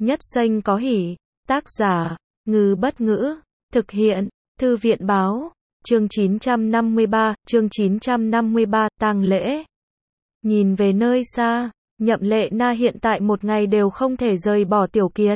Nhất Xanh có hỉ. Tác giả, Ngư Bất Ngữ. Thực hiện, Thư viện Báo. Chương 953, tang lễ. Nhìn về nơi xa, Nhậm Lệ Na hiện tại một ngày đều không thể rời bỏ Tiểu Kiệt.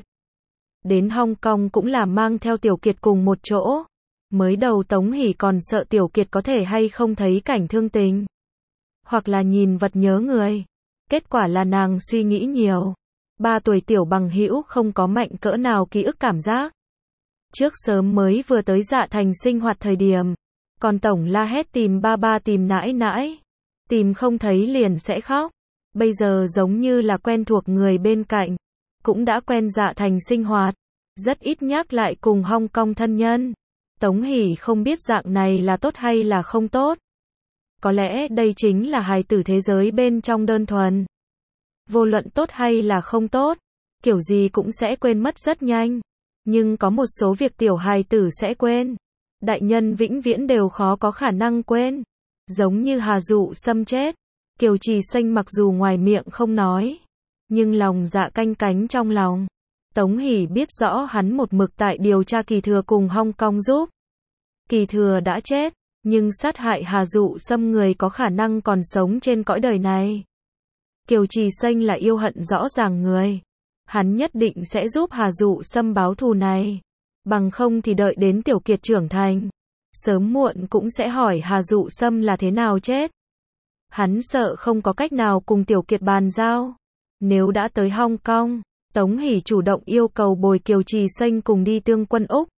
Đến Hong Kong cũng là mang theo Tiểu Kiệt cùng một chỗ. Mới đầu Tống Hỷ còn sợ Tiểu Kiệt có thể hay không thấy cảnh thương tình, hoặc là nhìn vật nhớ người. Kết quả là nàng suy nghĩ nhiều. 3 tuổi tiểu bằng hữu không có mạnh cỡ nào ký ức cảm giác. Trước sớm mới vừa tới Dạ Thành sinh hoạt thời điểm, còn tổng la hét tìm ba ba tìm nãi nãi. Tìm không thấy liền sẽ khóc. Bây giờ giống như là quen thuộc người bên cạnh. Cũng đã quen Dạ Thành sinh hoạt. Rất ít nhắc lại cùng Hong Kong thân nhân. Tống Hỷ không biết dạng này là tốt hay là không tốt. Có lẽ đây chính là hài tử thế giới bên trong đơn thuần. Vô luận tốt hay là không tốt, kiểu gì cũng sẽ quên mất rất nhanh. Nhưng có một số việc tiểu hài tử sẽ quên. Đại nhân vĩnh viễn đều khó có khả năng quên. Giống như Hà Dụ Sâm chết. Kiều Trì Xanh mặc dù ngoài miệng không nói, nhưng lòng dạ canh cánh trong lòng. Tống Hỷ biết rõ hắn một mực tại điều tra Kỳ Thừa cùng Hong Kong giúp. Kỳ Thừa đã chết, nhưng sát hại Hà Dụ Sâm người có khả năng còn sống trên cõi đời này. Kiều Trì Xanh là yêu hận rõ ràng người. Hắn nhất định sẽ giúp Hà Dụ Sâm báo thù này. Bằng không thì đợi đến Tiểu Kiệt trưởng thành, sớm muộn cũng sẽ hỏi Hà Dụ Sâm là thế nào chết. Hắn sợ không có cách nào cùng Tiểu Kiệt bàn giao. Nếu đã tới Hong Kong, Tống Hỷ chủ động yêu cầu bồi Kiều Trì Xanh cùng đi Tương Quân Úc.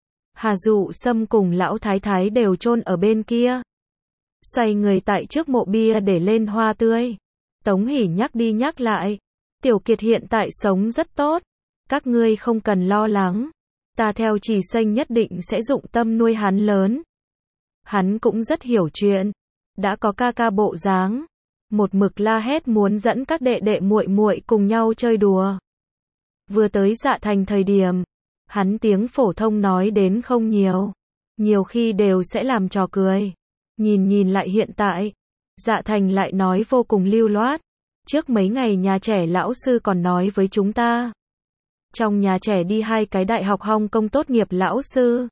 Hà Dụ Sâm cùng lão thái thái đều chôn ở bên kia. Xoay người tại trước mộ bia để lên hoa tươi. Tống Hỷ nhắc đi nhắc lại. Tiểu Kiệt hiện tại sống rất tốt. Các ngươi không cần lo lắng. Ta theo Trì Xanh nhất định sẽ dụng tâm nuôi hắn lớn. Hắn cũng rất hiểu chuyện. Đã có ca ca bộ dáng. Một mực la hét muốn dẫn các đệ đệ muội muội cùng nhau chơi đùa. Vừa tới Dạ Thành thời điểm, hắn tiếng phổ thông nói đến không nhiều. Nhiều khi đều sẽ làm trò cười. Nhìn lại hiện tại, Dạ Thành lại nói vô cùng lưu loát. Trước mấy ngày nhà trẻ lão sư còn nói với chúng ta. Trong nhà trẻ đi 2 cái đại học Hong Kong tốt nghiệp lão sư.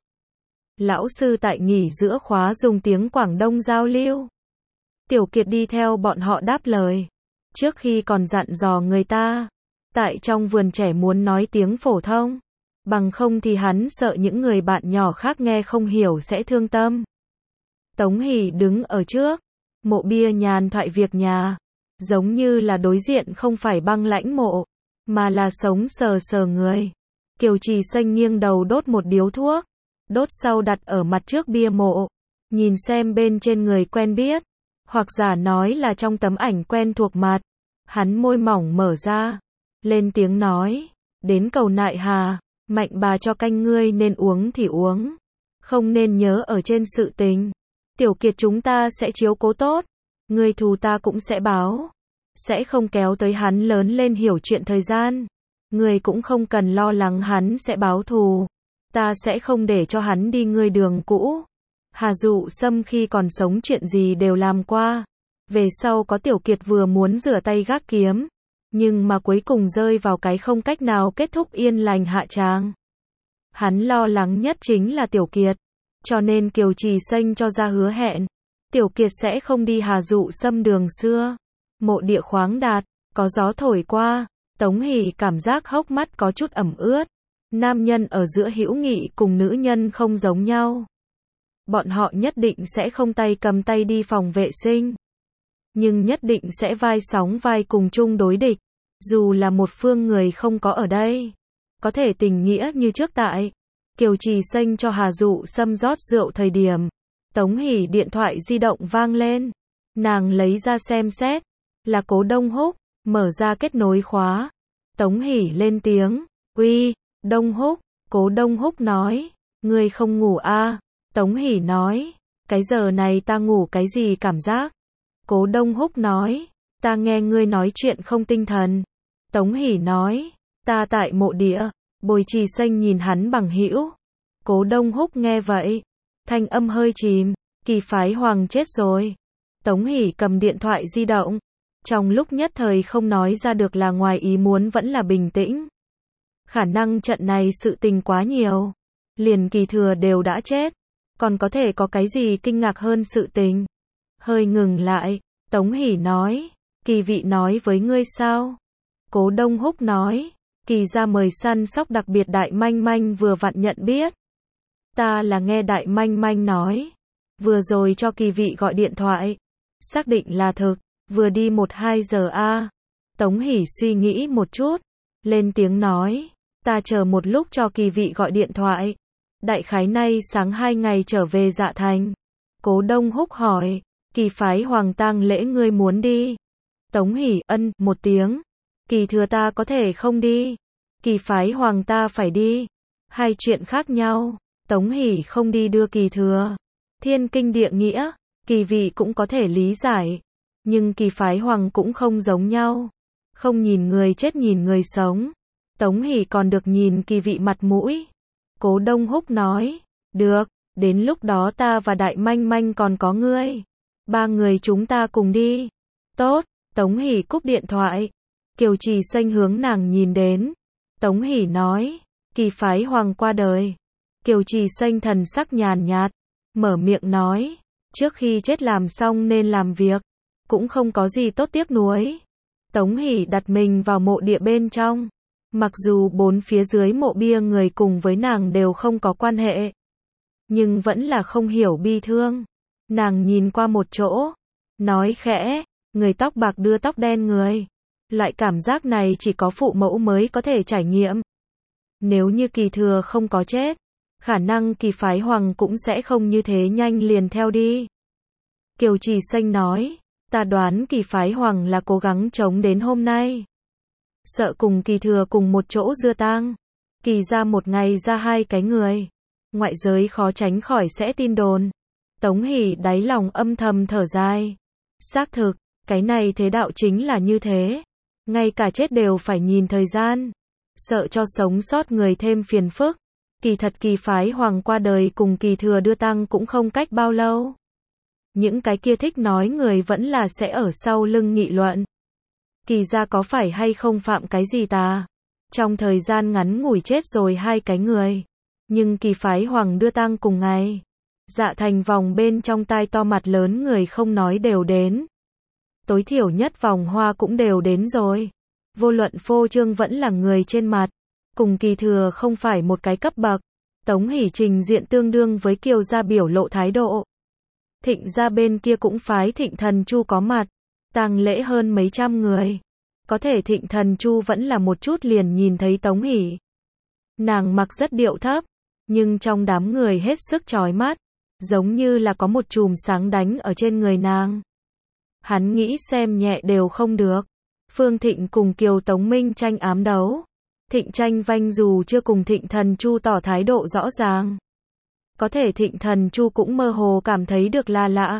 Lão sư tại nghỉ giữa khóa dùng tiếng Quảng Đông giao lưu. Tiểu Kiệt đi theo bọn họ đáp lời. Trước khi còn dặn dò người ta, tại trong vườn trẻ muốn nói tiếng phổ thông. Bằng không thì hắn sợ những người bạn nhỏ khác nghe không hiểu sẽ thương tâm. Tống Hỷ đứng ở trước mộ bia nhàn thoại việc nhà. Giống như là đối diện không phải băng lãnh mộ, mà là sống sờ sờ người. Kiều Trì Xanh nghiêng đầu đốt một điếu thuốc. Đốt sau đặt ở mặt trước bia mộ. Nhìn xem bên trên người quen biết. Hoặc giả nói là trong tấm ảnh quen thuộc mặt. Hắn môi mỏng mở ra. Lên tiếng nói. Đến cầu nại hà. Mạnh bà cho canh ngươi nên uống thì uống. Không nên nhớ ở trên sự tình. Tiểu Kiệt chúng ta sẽ chiếu cố tốt. Ngươi thù ta cũng sẽ báo. Sẽ không kéo tới hắn lớn lên hiểu chuyện thời gian. Ngươi cũng không cần lo lắng hắn sẽ báo thù. Ta sẽ không để cho hắn đi ngươi đường cũ. Hà Dụ Sâm khi còn sống chuyện gì đều làm qua. Về sau có Tiểu Kiệt vừa muốn rửa tay gác kiếm. Nhưng mà cuối cùng rơi vào cái không cách nào kết thúc yên lành hạ tràng. Hắn lo lắng nhất chính là Tiểu Kiệt. Cho nên Kiều Trì Xanh cho ra hứa hẹn. Tiểu Kiệt sẽ không đi Hà Dụ Sâm đường xưa. Mộ địa khoáng đạt, có gió thổi qua. Tống Hỷ cảm giác hốc mắt có chút ẩm ướt. Nam nhân ở giữa hữu nghị cùng nữ nhân không giống nhau. Bọn họ nhất định sẽ không tay cầm tay đi phòng vệ sinh. Nhưng nhất định sẽ vai sóng vai cùng chung đối địch. Dù là một phương người không có ở đây. Có thể tình nghĩa như trước tại. Kiều Trì Xanh cho Hà Dụ Sâm rót rượu thời điểm. Tống Hỷ điện thoại di động vang lên. Nàng lấy ra xem xét. Là Cố Đông Húc. Mở ra kết nối khóa. Tống Hỷ lên tiếng. Uy, Đông Húc. Cố Đông Húc nói. Ngươi không ngủ à? Tống Hỷ nói. Cái giờ này ta ngủ cái gì cảm giác? Cố Đông Húc nói. Ta nghe ngươi nói chuyện không tinh thần. Tống Hỷ nói. Ta tại mộ địa. Bồi Trì Xanh nhìn hắn bằng hữu. Cố Đông Húc nghe vậy. Thanh âm hơi chìm. Kỳ phái hoàng chết rồi. Tống Hỷ cầm điện thoại di động. Trong lúc nhất thời không nói ra được là ngoài ý muốn vẫn là bình tĩnh. khả năng trận này sự tình quá nhiều. Liền Kỳ Thừa đều đã chết. Còn có thể có cái gì kinh ngạc hơn sự tình? Hơi ngừng lại, Tống Hỷ nói, Kỳ vị nói với ngươi sao? Cố Đông Húc nói, Kỳ gia mời săn sóc đặc biệt Đại Manh Manh vừa vặn nhận biết. Ta là nghe Đại Manh Manh nói. Vừa rồi cho Kỳ vị gọi điện thoại. Xác định là thực, vừa đi 1-2 giờ a. Tống Hỷ suy nghĩ một chút, lên tiếng nói, ta chờ một lúc cho Kỳ vị gọi điện thoại. Đại khái nay sáng 2 ngày trở về Dạ Thành. Cố Đông Húc hỏi, Kỳ phái Hoàng tang lễ ngươi muốn đi? Tống Hỷ ân một tiếng. Kỳ Thừa ta có thể không đi. Kỳ phái Hoàng ta phải đi. Hai chuyện khác nhau. Tống Hỷ không đi đưa Kỳ Thừa. Thiên kinh địa nghĩa, Kỳ vị cũng có thể lý giải. Nhưng Kỳ phái Hoàng cũng không giống nhau. Không nhìn người chết nhìn người sống. Tống Hỷ còn được nhìn Kỳ vị mặt mũi. Cố Đông Húc nói, được, đến lúc đó ta và Đại Manh Manh còn có ngươi. 3 người chúng ta cùng đi. Tốt, Tống Hỷ cúp điện thoại. Kiều Trì Xanh hướng nàng nhìn đến. Tống Hỷ nói, Kỳ phái Hoàng qua đời. Kiều Trì Xanh thần sắc nhàn nhạt, mở miệng nói, trước khi chết làm xong nên làm việc, cũng không có gì tốt tiếc nuối. Tống Hỷ đặt mình vào mộ địa bên trong. Mặc dù 4 phía dưới mộ bia người cùng với nàng đều không có quan hệ, nhưng vẫn là không hiểu bi thương. Nàng nhìn qua một chỗ, nói khẽ, người tóc bạc đưa tóc đen người. Loại cảm giác này chỉ có phụ mẫu mới có thể trải nghiệm. Nếu như Kỳ Thừa không có chết, khả năng Kỳ phái Hoàng cũng sẽ không như thế nhanh liền theo đi. Kiều Trì Xanh nói, ta đoán Kỳ phái Hoàng là cố gắng chống đến hôm nay. Sợ cùng Kỳ Thừa cùng một chỗ dưa tang. Kỳ ra một ngày ra 2 cái người. Ngoại giới khó tránh khỏi sẽ tin đồn. Tống Hỷ đáy lòng âm thầm thở dài. Xác thực, cái này thế đạo chính là như thế. Ngay cả chết đều phải nhìn thời gian. Sợ cho sống sót người thêm phiền phức. Kỳ thật Kỳ phái Hoàng qua đời cùng Kỳ Thừa đưa tang cũng không cách bao lâu. Những cái kia thích nói người vẫn là sẽ ở sau lưng nghị luận. Kỳ gia có phải hay không phạm cái gì tà? Trong thời gian ngắn ngủi chết rồi 2 cái người. Nhưng Kỳ phái Hoàng đưa tang cùng ngày. Dạ Thành vòng bên trong tai to mặt lớn người không nói đều đến. Tối thiểu nhất vòng hoa cũng đều đến rồi. Vô luận phô trương vẫn là người trên mặt. Cùng Kỳ Thừa không phải một cái cấp bậc. Tống Hỷ trình diện tương đương với Kiều gia biểu lộ thái độ. Thịnh gia bên kia cũng phái Thịnh Thần Chu có mặt. Tang lễ hơn mấy trăm người. Có thể Thịnh Thần Chu vẫn là một chút liền nhìn thấy Tống Hỷ. Nàng mặc rất điệu thấp, nhưng trong đám người hết sức chói mắt, giống như là có một chùm sáng đánh ở trên người nàng. Hắn nghĩ xem nhẹ đều không được. Phương Thịnh cùng Kiều Tống Minh tranh ám đấu. Thịnh tranh vanh dù chưa cùng Thịnh Thần Chu tỏ thái độ rõ ràng. Có thể Thịnh Thần Chu cũng mơ hồ cảm thấy được là lạ.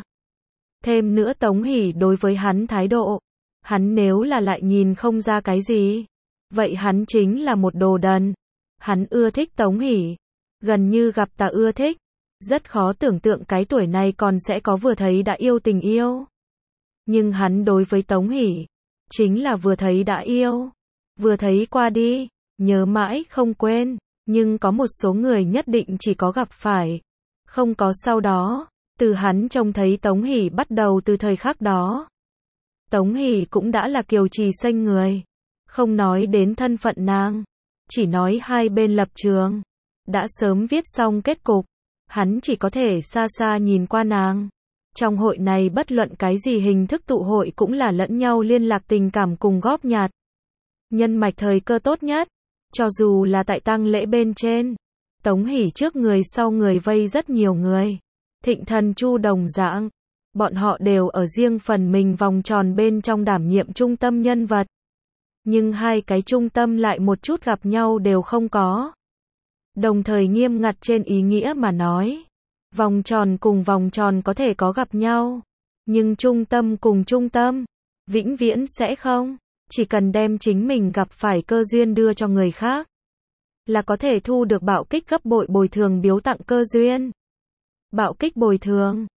Thêm nữa Tống Hỷ đối với hắn thái độ. Hắn nếu là lại nhìn không ra cái gì, vậy hắn chính là một đồ đần. Hắn ưa thích Tống Hỷ. Gần như gặp ta ưa thích. Rất khó tưởng tượng cái tuổi này còn sẽ có vừa thấy đã yêu tình yêu. Nhưng hắn đối với Tống Hỷ, chính là vừa thấy đã yêu. Vừa thấy qua đi, nhớ mãi không quên. Nhưng có một số người nhất định chỉ có gặp phải, không có sau đó. Từ hắn trông thấy Tống Hỷ bắt đầu từ thời khắc đó. Tống Hỷ cũng đã là Kiều Trì Xanh người. Không nói đến thân phận nàng, chỉ nói hai bên lập trường. Đã sớm viết xong kết cục. Hắn chỉ có thể xa xa nhìn qua nàng. Trong hội này bất luận cái gì hình thức tụ hội cũng là lẫn nhau liên lạc tình cảm cùng góp nhặt. Nhân mạch thời cơ tốt nhất. Cho dù là tại tang lễ bên trên. Tống Hỷ trước người sau người vây rất nhiều người. Thịnh Thần Chu đồng dạng. Bọn họ đều ở riêng phần mình vòng tròn bên trong đảm nhiệm trung tâm nhân vật. Nhưng hai cái trung tâm lại một chút gặp nhau đều không có. Đồng thời nghiêm ngặt trên ý nghĩa mà nói. Vòng tròn cùng vòng tròn có thể có gặp nhau. Nhưng trung tâm cùng trung tâm, vĩnh viễn sẽ không. Chỉ cần đem chính mình gặp phải cơ duyên đưa cho người khác, là có thể thu được bạo kích gấp bội bồi thường biếu tặng cơ duyên. Bạo kích bồi thường,